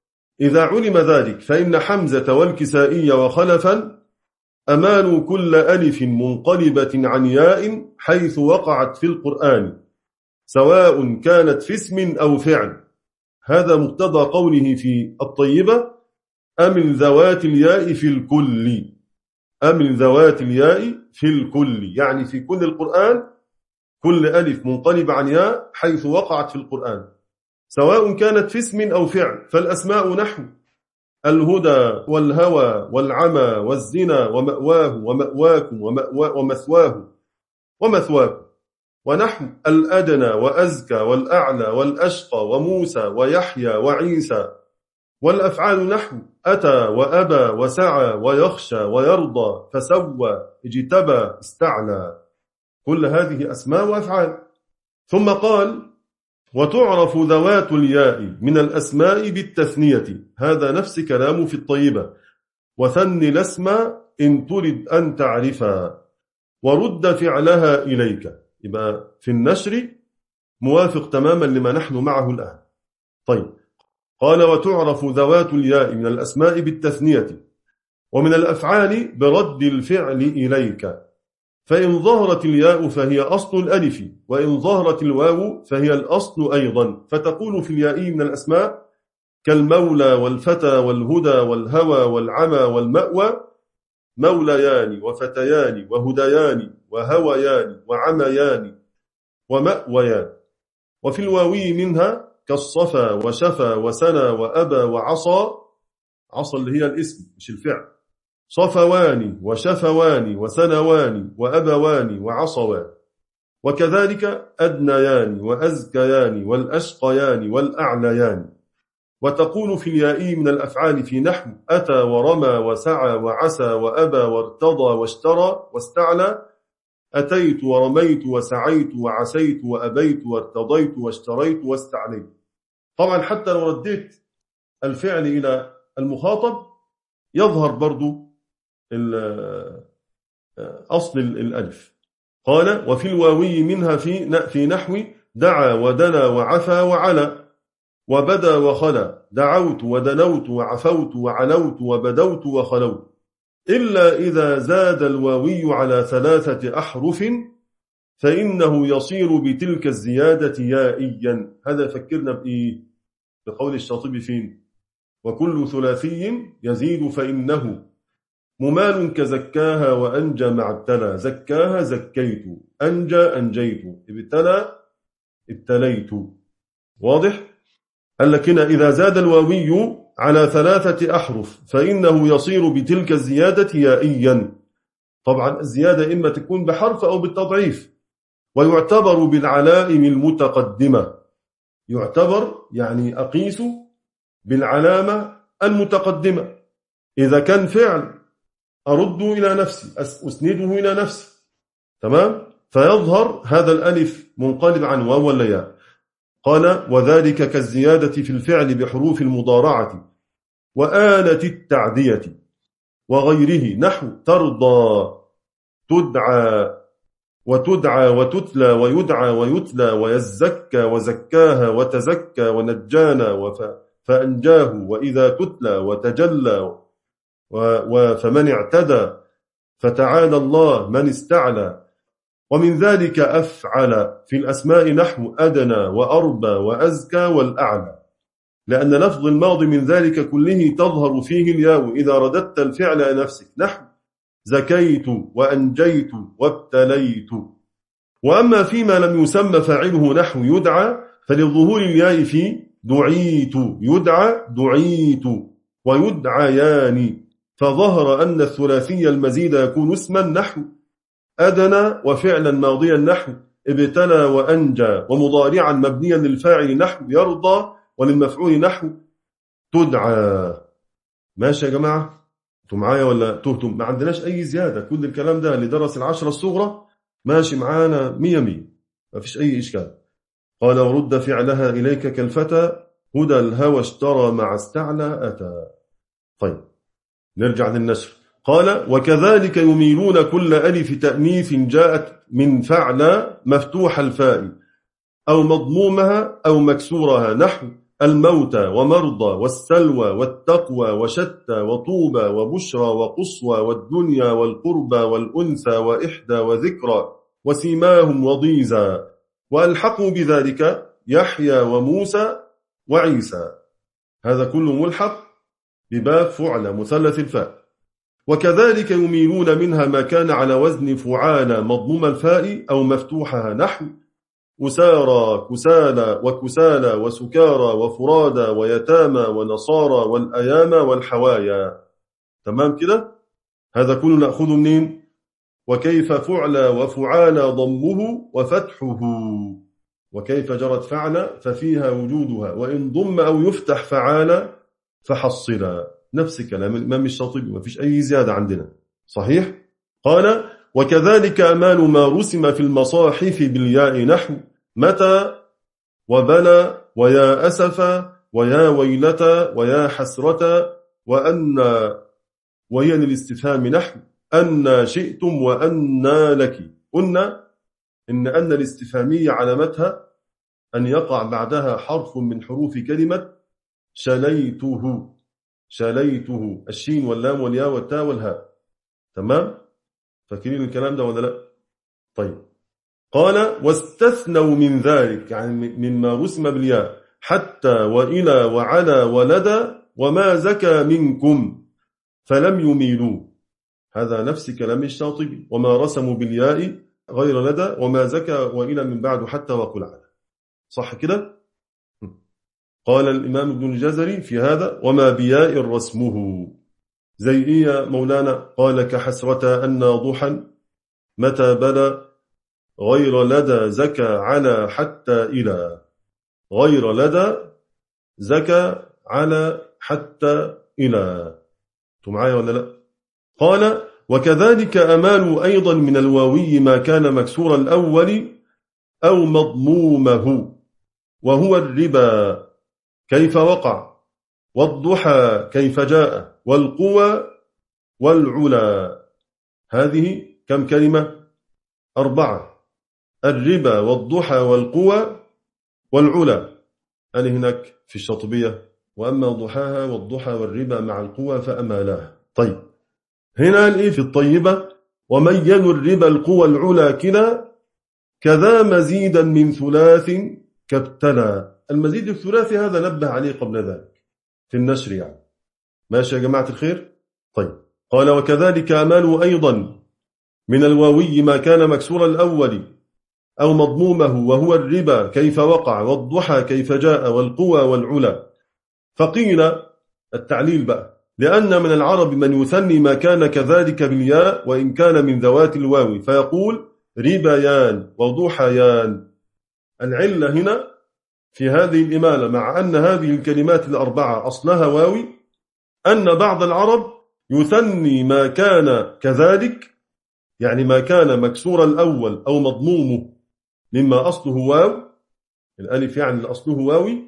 إذا علم ذلك فإن حمزة والكسائي وخلفا أمالوا كل ألف منقلبة عن ياء حيث وقعت في القرآن سواء كانت في اسم أو فعل. هذا مقتضى قوله في الطيبة: أمن ذوات الياء في الكل. أمن ذوات الياء في الكل، يعني في كل القرآن كل ألف منقلب عن ياء حيث وقعت في القرآن سواء كانت في اسم أو فعل. فالأسماء نحو الهدى والهوى والعمى والزنا ومأواه ومأواكم ومثواه ومثواكم، ونحو الأدنى وأزكى والأعلى والأشقى وموسى ويحيى وعيسى. والأفعال نحو أتى وأبى وسعى ويخشى ويرضى فسوى اجتبى استعلى. كل هذه أسماء وأفعال. ثم قال: وتعرف ذوات الياء من الأسماء بالتثنية. هذا نفس كلام في الطيبة: وثن الأسماء إن ترد أن تعرفا ورد فعلها إليك. يبقى في النشر موافق تماما لما نحن معه الآن. طيب، قال: وتعرف ذوات الياء من الأسماء بالتثنية ومن الأفعال برد الفعل إليك، فإن ظهرت الياء فهي أصل الألف، وإن ظهرت الواو فهي الأصل أيضا. فتقول في الياء من الأسماء كالمولى والفتى والهدى والهوى والعمى والمأوى موليان وفتيان وهديان وهويان وعميان ومأويان. وفي الواوي منها كالصفا وشفا وسنى وأبى وعصى. عصى اللي هي الاسم مش الفعل. صفوان وشفوان وسنوان وأبوان وعصوان. وكذلك أدنيان وأزكيان والأشقيان والأعليان. وتقول في الياء من الأفعال في نحو أتى ورمى وسعى وعسى وأبى وارتضى واشترى واستعلى: أتيت ورميت وسعيت وعسيت وأبيت وارتضيت واشتريت واستعليت. طبعا حتى لو رديت الفعل إلى المخاطب يظهر برضو أصل الألف. قال: وفي الواوي منها في في نحو دعا ودنا وعفى وعلى وبدا وخلا، دعوت ودنوت وعفوت وعلوت وبدوت وخلوت، إلا إذا زاد الواوي على ثلاثة أحرف فإنه يصير بتلك الزيادة يائيا. هذا فكرنا بإيه؟ بقول الشاطبي فين: وكل ثلاثي يزيد فإنه ممال كزكاها وأنجى مع ابتلى. زكاها زكيت، أنجى أنجيت، ابتلى ابتليت. واضح؟ قال لك هنا: إذا زاد الواوي على ثلاثة أحرف فإنه يصير بتلك الزيادة يائيا. طبعا الزيادة إما تكون بحرف أو بالتضعيف. ويعتبر بالعلائم المتقدمة. يعتبر يعني أقيس بالعلامة المتقدمة. إذا كان فعل أرد إلى نفسي، أسنده إلى نفسي، تمام؟ فيظهر هذا الألف منقلب عن واو ولا ياء. قال: وذلك كالزيادة في الفعل بحروف المضارعة وآلة التعدية وغيره، نحو ترضى، تدعى وتدعى وتتلى ويدعى ويتلى ويزكى وزكاها وتزكى ونجانا فأنجاه وإذا تتلى وتجلى وفمن اعتدى فتعالى الله من استعلى. ومن ذلك أفعل في الأسماء نحو أدنى وأربى وأزكى والأعلى، لأن لفظ الماضي من ذلك كله تظهر فيه الياء إذا رددت الفعل إلى نفسك، نحو زكيت وأنجيت وابتليت. وأما فيما لم يسمى فاعله نحو يدعى فلظهور الياء في دعيت، يدعى دعيت ويدعيان، فظهر أن الثلاثي المزيد يكون اسما نحو أدنى، وفعلا ماضيا نحو ابتلى وأنجى، ومضارعا مبنيا للفاعل نحو يرضى، وللمفعول نحو تدعى. ماشي يا جماعة؟ انتم معايا ولا تهتم؟ ما عندناش أي زيادة، كل الكلام ده اللي درس العشرة الصغرى ماشي معانا مية مية، ما فيش أي إشكال. قال: ورد فعلها إليك كالفتى هدى الهوى اشترى مع استعلى أتى. طيب نرجع للنشر. قال: وكذلك يميلون كل ألف تأنيث جاءت من فعل مفتوح الفاء أو مضمومها أو مكسورها، نحو الموتى ومرضى والسلوى والتقوى وشتى وطوبى وبشرى وقصوى والدنيا والقربى والأنثى وإحدى وذكرى وسيماهم وضيزى، وألحقوا بذلك يحيى وموسى وعيسى. هذا كله ملحق بباب فعل مثلث الفاء. وكذلك يميلون منها ما كان على وزن فعال مضموم الفاء أو مفتوحها، نحو أسارى كسالى وكسالى وسكارى وفرادى ويتامى ونصارى والأيامى والحوايا. تمام كده؟ هذا كله نأخذ منين؟ وكيف فعل وفعال ضمه وفتحه، وكيف جرت فعل ففيها وجودها، وإن ضم أو يفتح فعال فحصلا. نفس كلام الإمام الشاطبي، ما فيش أي زيادة عندنا. صحيح؟ قال وكذلك أمال ما رسم في المصاحف بالياء، نحو متى وبلى ويا أسف ويا ويلة ويا حسرة وأن، وهي للاستفهام، نحو أن شئتم وأن لك. قلنا إن أن الاستفهامية علامتها أن يقع بعدها حرف من حروف كلمة شليته، شليته، الشين واللام والياء والتاء والهاء. تمام؟ فاكرين الكلام ده ولا لا؟ طيب. قال واستثنوا من ذلك، يعني مما رسم بالياء، حتى وإلى وعلى ولدى وما زكى منكم فلم يميلوا. هذا نفس كلام الشاطبي، وما رسموا بالياء غير لدى وما زكى وإلى من بعد حتى وقل على. صح كده؟ قال الإمام ابن الجزري في هذا وما بياء رسمه زي إيه يا مولانا؟ قال كحسرة أن ضحى متى بلى غير لدى زكى على حتى إلى، غير لدى زكى على حتى إلى. أنتم معايا ولا لا؟ قال وكذلك أمال أيضا من الواوي ما كان مكسور الأول أو مضمومه، وهو الربا كيف وقع، والضحى كيف جاء، والقوى والعلا. هذه كم كلمة؟ أربعة: الربا والضحى والقوى والعلا. أنا هناك في الشاطبية وأما ضحاها والضحى والربا مع القوى فأمالاها. طيب هنا الإيه في الطيبة ومين الربا القوى العلا كلا كذا مزيدا من ثلاث كابتلا. المزيد الثلاثي هذا نبه عليه قبل ذلك في النشر يعني. ماشي يا جماعة الخير؟ طيب قال وكذلك أمال أيضا من الواوي ما كان مكسور الأول أو مضمومه، وهو الربا كيف وقع، والضحى كيف جاء، والقوى والعلا. فقيل التعليل بقى لأن من العرب من يثني ما كان كذلك بالياء وإن كان من ذوات الواو، فيقول ربيان وضحيان. العلة هنا في هذه الإمالة مع أن هذه الكلمات الأربعة أصلها واوي، أن بعض العرب يثني ما كان كذلك، يعني ما كان مكسور الأول أو مضمومه مما أصله واو، الألف يعني أصله واوي،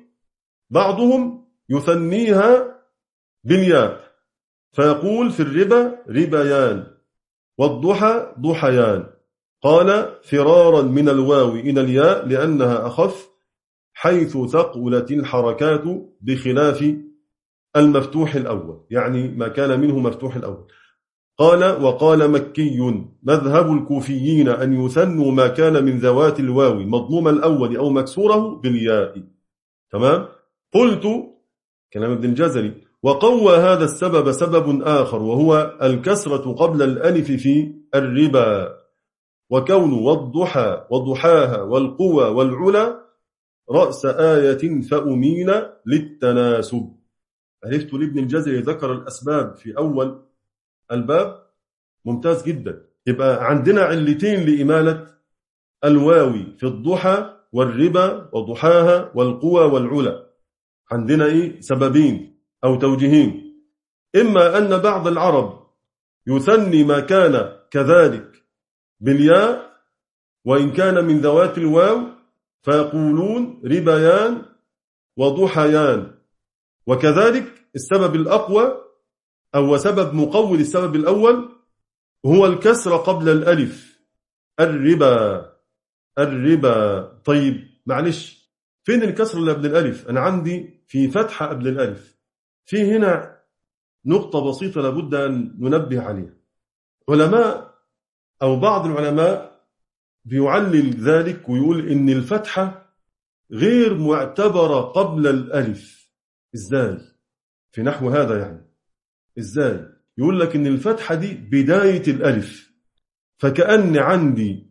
بعضهم يثنيها بالياء فيقول في الربا ربيان والضحى ضحيان. قال فرارا من الواو إلى الياء لأنها أخف حيث ثقلت الحركات بخلاف المفتوح الأول، يعني ما كان منه مفتوح الأول. قال وقال مكي مذهب الكوفيين أن يثنوا ما كان من ذوات الواو مضموم الأول أو مكسوره بالياء. تمام؟ قلت كلام ابن الجزري وقوى هذا السبب سبب آخر، وهو الكسرة قبل الألف في الربا، وكون والضحى وضحاها والقوى والعلا رأس آية فأمين للتناسب. عرفت لابن الجزري ذكر الأسباب في أول الباب؟ ممتاز جدا. يبقى عندنا علتين لإمالة الواوي في الضحى والربا وضحاها والقوى والعلا. عندنا إيه؟ سببين أو توجيهين: إما أن بعض العرب يثني ما كان كذلك بالياء وإن كان من ذوات الواو فيقولون ربيان وضحيان، وكذلك السبب الأقوى أو سبب مقول السبب الأول هو الكسر قبل الألف الربا الربا. طيب معلش فين الكسر اللي قبل الألف؟ أنا عندي في فتحة قبل الألف. في هنا نقطة بسيطة لابد أن ننبه عليها. علماء أو بعض العلماء بيعلل ذلك ويقول إن الفتحة غير معتبرة قبل الألف. إزاي؟ في نحو هذا يعني إزاي؟ يقول لك إن الفتحة دي بداية الألف، فكأن عندي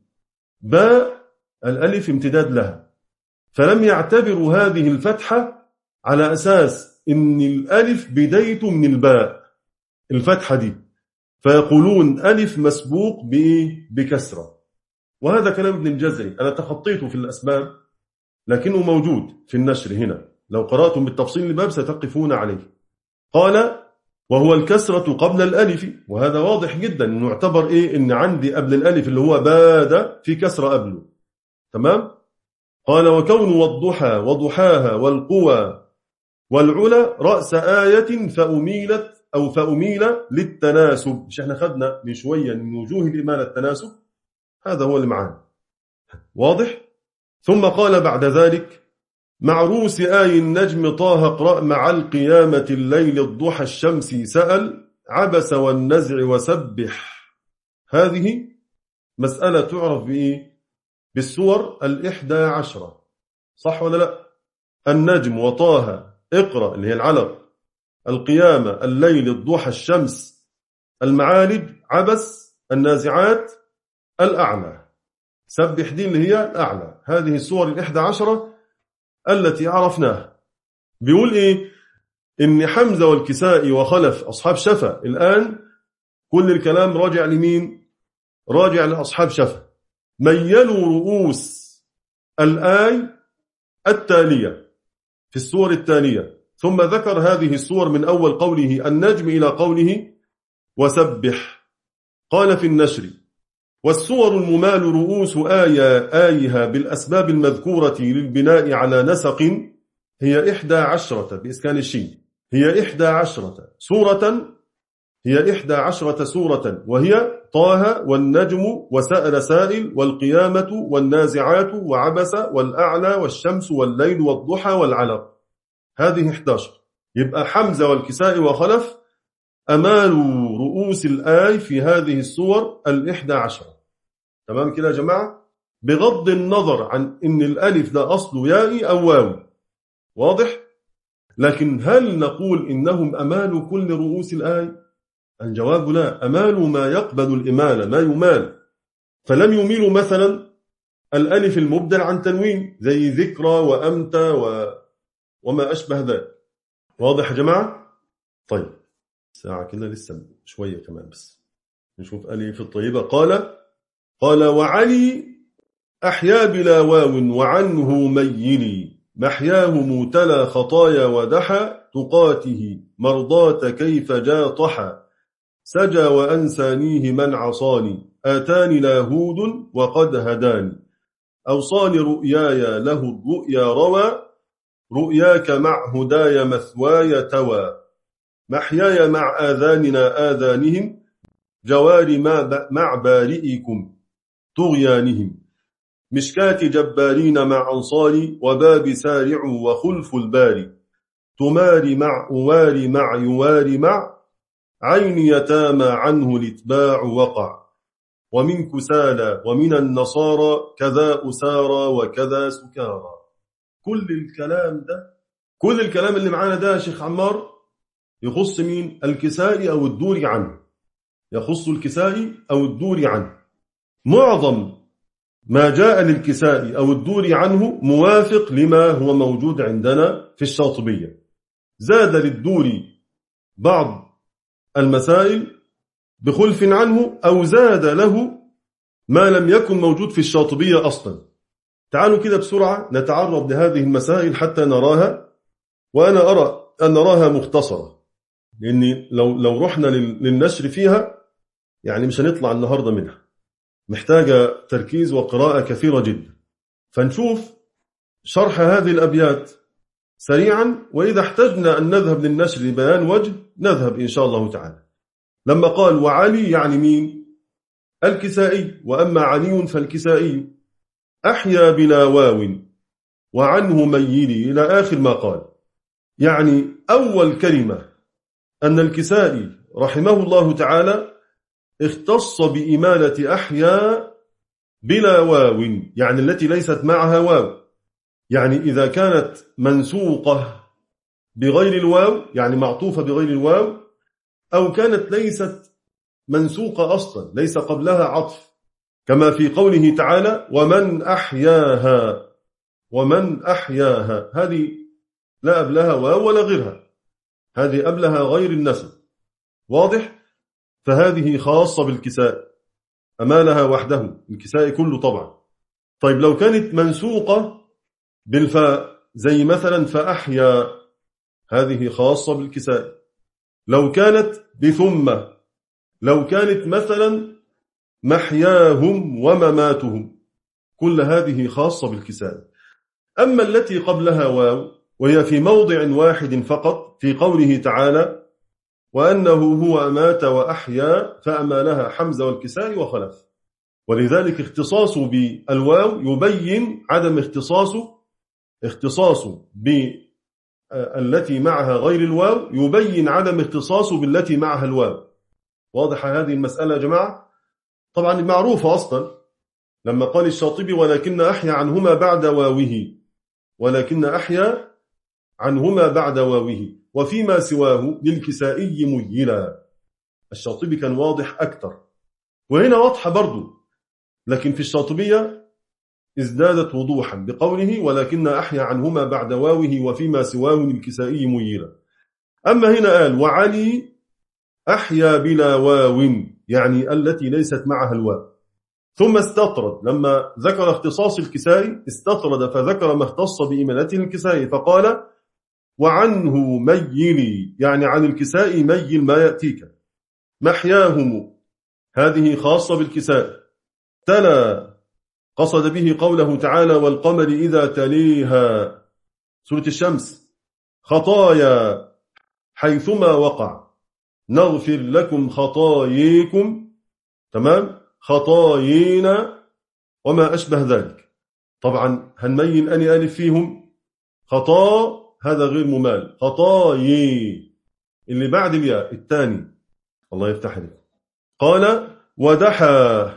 باء الألف امتداد لها، فلم يعتبروا هذه الفتحة على أساس إن الألف بدايته من الباء الفتحة دي، فيقولون ألف مسبوق بكسرة. وهذا كلام ابن الجزري، أنا تخطيته في الأسباب لكنه موجود في النشر هنا، لو قرأتم بالتفصيل الباب ستقفون عليه. قال وهو الكسرة قبل الألف، وهذا واضح جدا إنه يعتبر إيه؟ إن عندي قبل الألف اللي هو باد في كسرة قبله. تمام؟ قال وكون والضحى وضحاها والقوى والعلا رأس آية فأميلت أو فأميل للتناسب. مش احنا خدنا من شوية من وجوه الإمالة التناسب، هذا هو اللي معانا واضح. ثم قال بعد ذلك مع روس آي النجم طه اقرأ مع القيامة الليل الضحى الشمس سأل عبس والنزع وسبح. هذه مسألة تعرف بإيه؟ بالسور الإحدى عشرة، صح ولا لا؟ النجم وطه اقرأ اللي هي العلق، القيامة الليل الضحى الشمس المعارج عبس النازعات الأعلى سبح دي اللي هي الأعلى. هذه السور الإحدى عشرة التي عرفناها. بيقول إيه؟ إن حمزة والكسائي وخلف أصحاب شفا، الآن كل الكلام راجع لمين؟ راجع لأصحاب شفا. ميلوا رؤوس الآي التالية في السور التالية، ثم ذكر هذه السور من أول قوله النجم إلى قوله وسبح. قال في النشر والسور الممال رؤوس آية آيها بالأسباب المذكورة للبناء على نسق هي إحدى عشرة بإسكان الشين، هي إحدى عشرة سورة، هي إحدى عشرة سورة، وهي طه والنجم وسأل سائل والقيامة والنازعات وعبس والأعلى والشمس والليل والضحى والعلق. هذه إحدى عشرة. يبقى حمزة والكساء وخلف أمالوا رؤوس الآي في هذه السور الإحدى عشرة. تمام كده يا جماعة؟ بغض النظر عن إن الألف ده أصله يائي أو واوي، واضح؟ لكن هل نقول إنهم أمالوا كل رؤوس الآي؟ الجواب لا، أمالوا ما يقبل الإمالة، ما يمال. فلم يميلوا مثلا الألف المبدل عن تنوين زي ذكرى وأمتى و... وما أشبه ذلك. واضح يا جماعة؟ طيب ساعة كده لسه شوية كمان بس نشوف ألف الطيبة. قال قال وعلي أحيا بلا واو وعنه ميلي محياه موتلا خطايا ودحى تقاته مرضات كيف جاطحى سجى وأنسانيه من عصاني آتاني لاهود وقد هداني أوصاني رؤياي له الرؤيا روى رؤياك مع هداي مثواي توى محياي مع آذاننا آذانهم جواري مع بارئكم طغيانهم مشكات جبارين مع أنصاري وباب سارع وخلف الباري تماري مع أواري مع يواري مع عين يتامى عنه الاتباع وقع ومن كسالى ومن النصارى كذا أسارى وكذا سكارى. كل الكلام ده كل الكلام اللي معانا ده يا شيخ عمار يخص مين؟ الكسائي أو الدوري عنه، يخص الكسائي أو الدوري عنه. معظم ما جاء للكسائي أو الدوري عنه موافق لما هو موجود عندنا في الشاطبية. زاد للدوري بعض المسائل بخلف عنه أو زاد له ما لم يكن موجود في الشاطبية أصلا. تعالوا كده بسرعة نتعرض لهذه المسائل حتى نراها، وأنا أرى أن نراها مختصرة، لأن لو, لو رحنا للنشر فيها يعني مش هنطلع النهاردة منها، محتاجة تركيز وقراءة كثيرة جدا. فنشوف شرح هذه الأبيات سريعا، وإذا احتجنا أن نذهب للنشر لبيان وجه نذهب إن شاء الله تعالى. لما قال وعلي يعني مين؟ الكسائي. وأما علي فالكسائي أحيا بلا واو وعنه ميلي إلى آخر ما قال. يعني أول كلمة أن الكسائي رحمه الله تعالى اختص بإمالة أحيا بلا واو، يعني التي ليست معها واو. يعني إذا كانت منسوقة بغير الواو، يعني معطوفة بغير الواو، أو كانت ليست منسوقة أصلا، ليس قبلها عطف، كما في قوله تعالى ومن أحياها. ومن أحياها هذه لا أبلها واو ولا غيرها، هذه أبلها غير النسب. واضح؟ فهذه خاصة بالكساء، أمالها وحده، الكساء كله طبعا. طيب لو كانت منسوقة بالفاء زي مثلا فأحيا، هذه خاصة بالكساء. لو كانت بثم، لو كانت مثلا محياهم ومماتهم، كل هذه خاصة بالكساء. أما التي قبلها واو وهي في موضع واحد فقط في قوله تعالى وأنه هو أمات وأحيا، فأمالها حمزة والكساء وخلف. ولذلك اختصاصه بالواو يبين عدم اختصاصه اختصاصه بالتي معها غير الواو يبين عدم اختصاصه بالتي معها الواو. واضح هذه المسألة يا جماعة؟ طبعا معروفة أصلا، لما قال الشاطبي ولكن أحيا عنهما بعد واوه، ولكن أحيا عنهما بعد واوه وفيما سواه للكسائي ميلا. الشاطبي كان واضح أكثر، وهنا واضحة برضو، لكن في الشاطبية ازدادت وضوحا بقوله ولكن أحيا عنهما بعد واوه وفيما سواه للكسائي ميلا. أما هنا قال وعلي أحيا بلا واو، يعني التي ليست معها الواو. ثم استطرد، لما ذكر اختصاص الكسائي استطرد فذكر ما اختص بإمالته الكسائي فقال وعنه ميلي، يعني عن الكسائي ميل ما يأتيك. محياهم هذه خاصة بالكسائي. تلا قصد به قوله تعالى والقمر إذا تليها، سورة الشمس. خطايا حيثما وقع، نغفر لكم خطاياكم، تمام، خطايانا وما أشبه ذلك. طبعا هنميل أني ألف فيهم، خطا هذا غير ممال، خطايا اللي بعد الياء الثاني. الله يفتح لك. قال ودحى،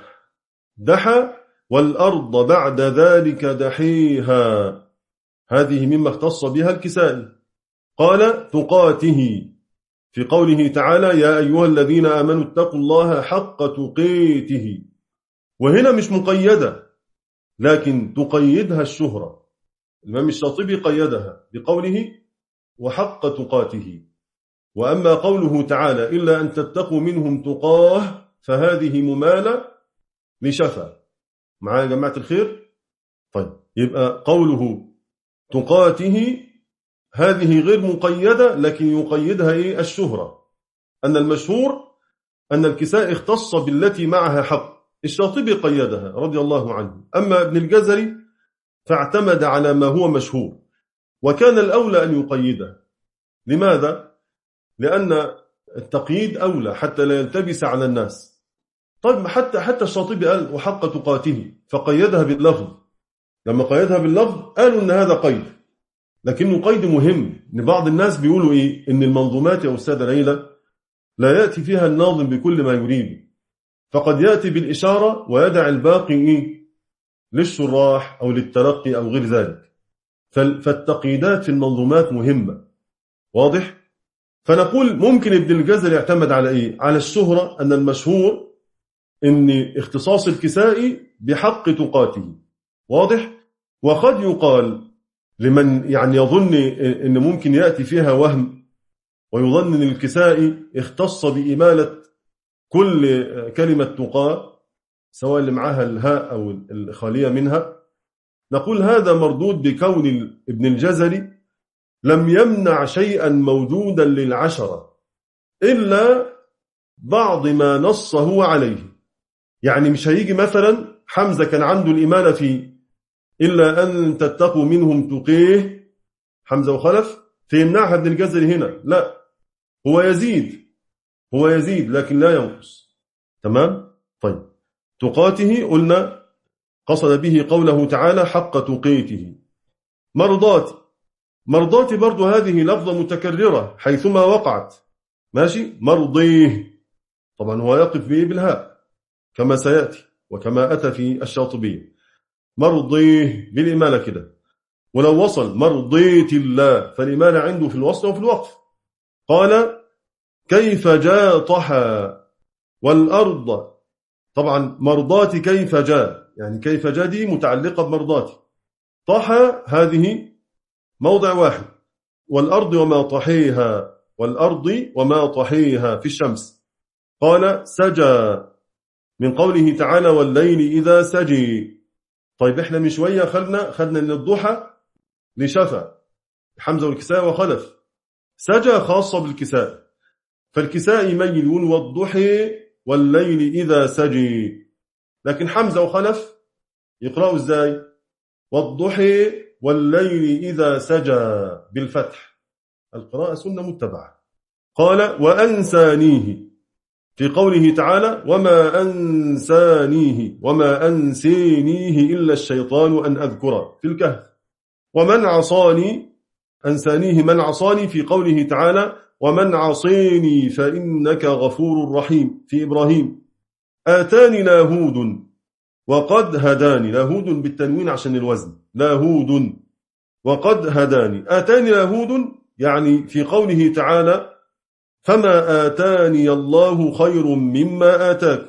دحى والأرض بعد ذلك دحيها، هذه مما اختص بها الكسائي. قال تقاته في قوله تعالى يا أيها الذين آمنوا اتقوا الله حق تقاته، وهنا مش مقيدة لكن تقيدها الشهرة. الإمام الشاطبي قيدها بقوله وحق تقاته. وأما قوله تعالى إلا أن تتقوا منهم تقاه، فهذه ممالة لشفا. معايا يا جماعة الخير؟ طيب يبقى قوله تقاته هذه غير مقيدة، لكن يقيدها إيه؟ الشهرة. أن المشهور أن الكساء اختص بالتي معها حق، الشاطبي قيدها رضي الله عنه. أما ابن الجزري فاعتمد على ما هو مشهور، وكان الأولى أن يقيدها. لماذا؟ لأن التقييد أولى حتى لا يلتبس على الناس. طيب حتى حتى الشاطبي قال وحق تقاته فقيدها باللفظ. لما قيدها باللفظ قالوا أن هذا قيد، لكنه قيد مهم. إن بعض الناس بيقولوا إيه؟ إن المنظومات يا أستاذ ليلى لا يأتي فيها الناظم بكل ما يريد، فقد يأتي بالإشارة ويدع الباقي إيه؟ للشراح أو للتلقي أو غير ذلك. فالتقييدات في المنظومات مهمة. واضح؟ فنقول ممكن ابن الجزري يعتمد على إيه؟ على الشهرة، أن المشهور إن اختصاص الكسائي بحق تقاته. واضح؟ وقد يقال لمن يعني يظن إن ممكن يأتي فيها وهم ويظن أن الكسائي اختص بإمالة كل كلمة تقى سواء اللي معها الهاء أو الخالية منها، نقول هذا مردود بكون ابن الجزري لم يمنع شيئا موجودا للعشرة إلا بعض ما نصه عليه. يعني مش هيجي مثلا حمزة كان عنده الإمالة في إلا أن تتقوا منهم تقيه، حمزة وخلف، فيمنعها ابن الجزري هنا. لا، هو يزيد هو يزيد لكن لا ينقص. تمام؟ طيب تقاته قلنا قصد به قوله تعالى حق تقيته. مرضاتي. مرضاتي برضو هذه لفظة متكررة حيثما وقعت، ماشي. مرضيه طبعا هو يقف به بالهاء كما سيأتي وكما أتى في الشاطبية. مرضيه بالإمالة كده. ولو وصل مرضيت الله فالإمالة عنده في الوصل وفي الوقف. قال كيف جاء طحى والأرض. طبعا مرضاتي كيف جاء، يعني كيف جاء دي متعلقة بمرضاتي. طحى هذه موضع واحد. والأرض وما طحيها، والأرض وما طحيها في الشمس. قال سجى من قوله تعالى والليل إذا سجي. طيب احنا من شوية خدنا خدنا ان الضحى لشفى حمزة والكساء وخلف. سجى خاصة بالكساء، فالكساء يميلون والضحى والليل إذا سجي. لكن حمزة وخلف يقرأوا ازاي؟ والضحى والليل إذا سجى بالفتح. القراءة سنة متبعة. قال وأنسانيه في قوله تعالى وما أنسانيه وما أنسينيه إلا الشيطان أن أذكره في الكهف. ومن عصاني أنسانيه من عصاني في قوله تعالى ومن عصيني فإنك غفور رحيم في إبراهيم. آتاني لاهود وقد هداني. لاهود بالتنوين عشان الوزن. لاهود وقد هداني. آتاني لاهود يعني في قوله تعالى فما آتاني الله خير مما آتاك.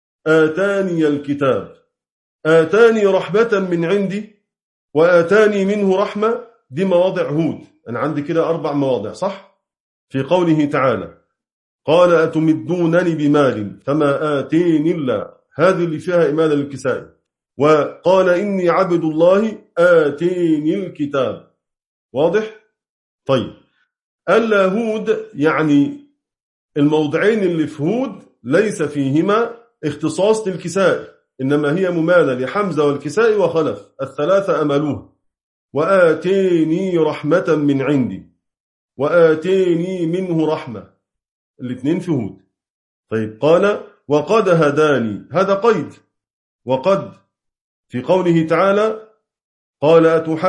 آتاني الكتاب. آتاني رحمة من عندي وآتاني منه رحمة. دي مواضع هود. أنا عندي كده أربع مواضع صح؟ في قوله تعالى قال أتمدونني بمال فما آتيني الله. هذه اللي فيها إمالة للكساء. وقال إني عبد الله آتيني الكتاب. واضح؟ طيب اللاهود يعني الموضعين اللي في هود ليس فيهما اختصاص للكساء، إنما هي ممالة لحمزة والكساء وخلف الثلاثة أملوه. وآتيني رحمة من عندي وآتيني منه رحمة، الاثنين في هود. طيب قال وقد هداني، هذا قيد. وقد في قوله تعالى قال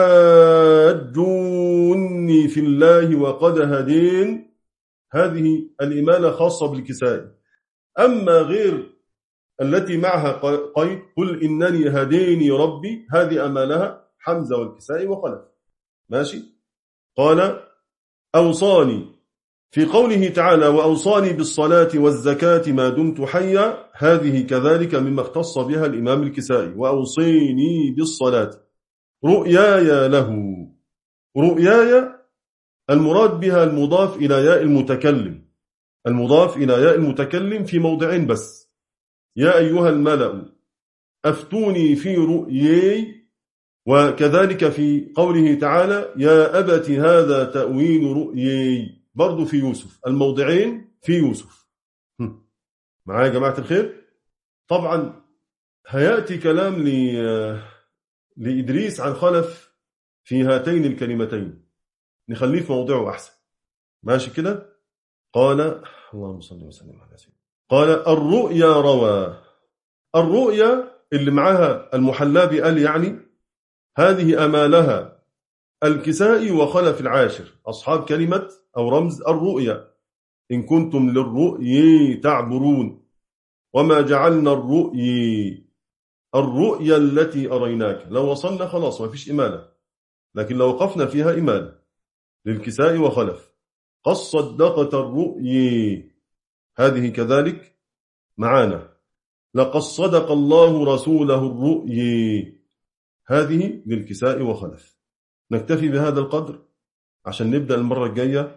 أتحاجوني في الله وقد هدين. هذه الإمالة خاصة بالكساء. أما غير التي معها قيد قل إنني هديني ربي، هذه أمالها حمزة والكساء وخلف. ماشي. قال أوصاني في قوله تعالى وأوصاني بالصلاة والزكاة ما دمت حيا. هذه كذلك مما اختص بها الإمام الكسائي. وأوصيني بالصلاة. رؤياي له. رؤياي المراد بها المضاف إلى ياء المتكلم. المضاف إلى ياء المتكلم في موضعين بس. يا أيها الملأ أفتوني في رؤياي. وكذلك في قوله تعالى يا أبت هذا تأويل رؤياي، برضو في يوسف. الموضعين في يوسف. معايا يا جماعة الخير؟ طبعا هيأتي كلام لإدريس عن خلف في هاتين الكلمتين، نخليه في موضعه أحسن. ماشي كده. قال اللهم صل وسلم على سيدنا. قال الرؤيا روى. الرؤيا اللي معها المحلى بأل يعني هذه أمالها الكسائي وخلف العاشر أصحاب كلمة أو رمز الرؤيا. إن كنتم للرؤي تعبرون وما جعلنا الرؤي الرؤيا التي أريناك. لو وصلنا خلاص ما فيش إمالة، لكن لو وقفنا فيها إمالة للكساء وخلف. قد صدقت الرؤي، هذه كذلك معانا. لقد صدق الله رسوله الرؤي، هذه للكساء وخلف. نكتفي بهذا القدر عشان نبدأ المرة الجاية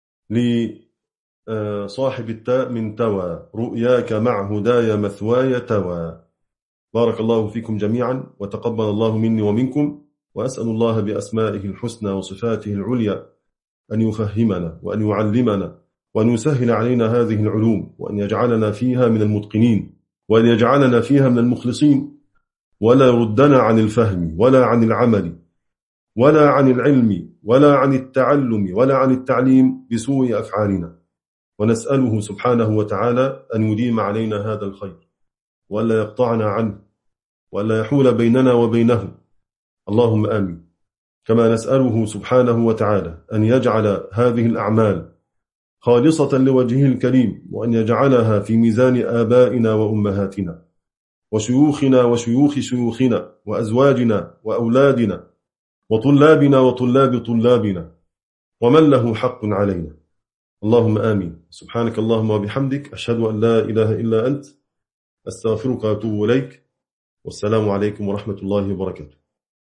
لصاحب التاء من توى رؤياك مع هدايا مثواي توى. بارك الله فيكم جميعا وتقبل الله مني ومنكم، وأسأل الله بأسمائه الحسنى وصفاته العليا أن يفهمنا وأن يعلمنا وأن يسهل علينا هذه العلوم، وأن يجعلنا فيها من المتقنين، وأن يجعلنا فيها من المخلصين، ولا يردنا عن الفهم ولا عن العمل ولا عن العلم ولا عن التعلم ولا عن التعليم بسوء أفعالنا. ونسأله سبحانه وتعالى أن يديم علينا هذا الخير ولا يقطعنا عنه ولا يحول بيننا وبينه. اللهم آمين. كما نسأله سبحانه وتعالى أن يجعل هذه الأعمال خالصة لوجهه الكريم، وأن يجعلها في ميزان آبائنا وأمهاتنا وشيوخنا وشيوخ شيوخنا وأزواجنا وأولادنا وطلابنا وطلاب طلابنا ومن له حق علينا. اللهم آمين. سبحانك اللهم وبحمدك، أشهد أن لا إله إلا أنت، أستغفرك وأتوب إليك، والسلام عليكم ورحمة الله وبركاته.